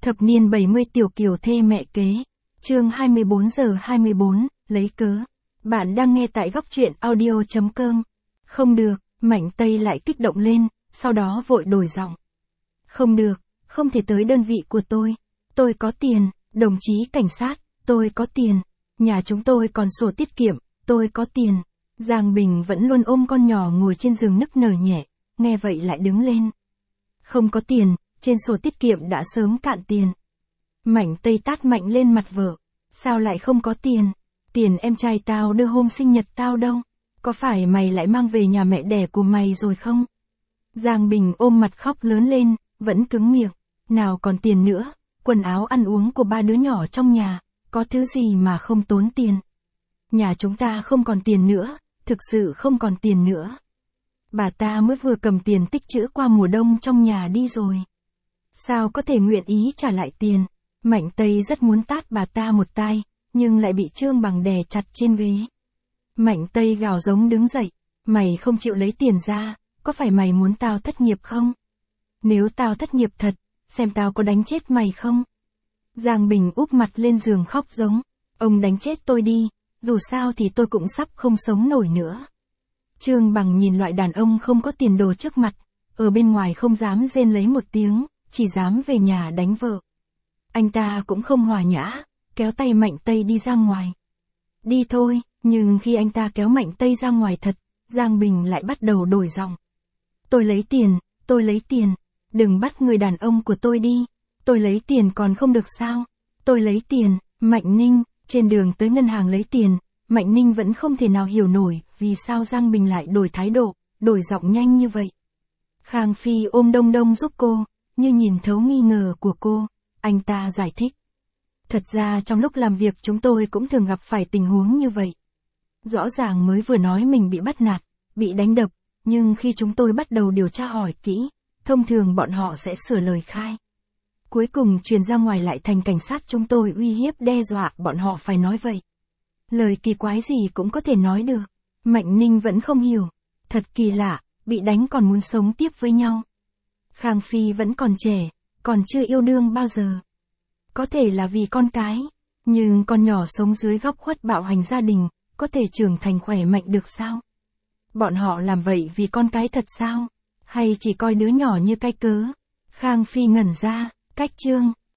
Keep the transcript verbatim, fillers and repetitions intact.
Thập niên bảy mươi tiểu kiều thê mẹ kế. Chương hai mươi bốn giờ hai mươi bốn, lấy cớ. Bạn đang nghe tại góc truyện audio chấm com. Không được, Mạnh Tây lại kích động lên, sau đó vội đổi giọng. Không được, không thể tới đơn vị của tôi. Tôi có tiền, đồng chí cảnh sát, tôi có tiền. Nhà chúng tôi còn sổ tiết kiệm, tôi có tiền. Giang Bình vẫn luôn ôm con nhỏ ngồi trên giường nức nở nhẹ, nghe vậy lại đứng lên. Không có tiền, trên sổ tiết kiệm đã sớm cạn tiền. Mạnh Tây tát mạnh lên mặt vợ. Sao lại không có tiền? Tiền em trai tao đưa hôm sinh nhật tao đâu? Có phải mày lại mang về nhà mẹ đẻ của mày rồi không? Giang Bình ôm mặt khóc lớn lên, vẫn cứng miệng. Nào còn tiền nữa, quần áo ăn uống của ba đứa nhỏ trong nhà, có thứ gì mà không tốn tiền. Nhà chúng ta không còn tiền nữa, thực sự không còn tiền nữa. Bà ta mới vừa cầm tiền tích trữ qua mùa đông trong nhà đi rồi. Sao có thể nguyện ý trả lại tiền? Mạnh Tây rất muốn tát bà ta một tai, nhưng lại bị Trương Bằng đè chặt trên ghế. Mạnh Tây gào giống đứng dậy, mày không chịu lấy tiền ra, có phải mày muốn tao thất nghiệp không? Nếu tao thất nghiệp thật, xem tao có đánh chết mày không? Giang Bình úp mặt lên giường khóc giống, ông đánh chết tôi đi, dù sao thì tôi cũng sắp không sống nổi nữa. Trương Bằng nhìn loại đàn ông không có tiền đồ trước mặt, ở bên ngoài không dám rên lấy một tiếng, chỉ dám về nhà đánh vợ. Anh ta cũng không hòa nhã, kéo tay Mạnh Tây đi ra ngoài. Đi thôi, nhưng khi anh ta kéo Mạnh Tây ra ngoài thật, Giang Bình lại bắt đầu đổi giọng. Tôi lấy tiền, tôi lấy tiền, đừng bắt người đàn ông của tôi đi, tôi lấy tiền còn không được sao, tôi lấy tiền. Mạnh Ninh, trên đường tới ngân hàng lấy tiền, Mạnh Ninh vẫn không thể nào hiểu nổi vì sao Giang Bình lại đổi thái độ, đổi giọng nhanh như vậy. Khang Phi ôm Đông Đông giúp cô, như nhìn thấu nghi ngờ của cô, anh ta giải thích. Thật ra trong lúc làm việc chúng tôi cũng thường gặp phải tình huống như vậy. Rõ ràng mới vừa nói mình bị bắt nạt, bị đánh đập, nhưng khi chúng tôi bắt đầu điều tra hỏi kỹ, thông thường bọn họ sẽ sửa lời khai. Cuối cùng truyền ra ngoài lại thành cảnh sát chúng tôi uy hiếp đe dọa bọn họ phải nói vậy. Lời kỳ quái gì cũng có thể nói được. Mạnh Ninh vẫn không hiểu. Thật kỳ lạ, bị đánh còn muốn sống tiếp với nhau. Khang Phi vẫn còn trẻ, còn chưa yêu đương bao giờ. Có thể là vì con cái, nhưng con nhỏ sống dưới góc khuất bạo hành gia đình, có thể trưởng thành khỏe mạnh được sao? Bọn họ làm vậy vì con cái thật sao? Hay chỉ coi đứa nhỏ như cái cớ? Khang Phi ngẩn ra, cách Trương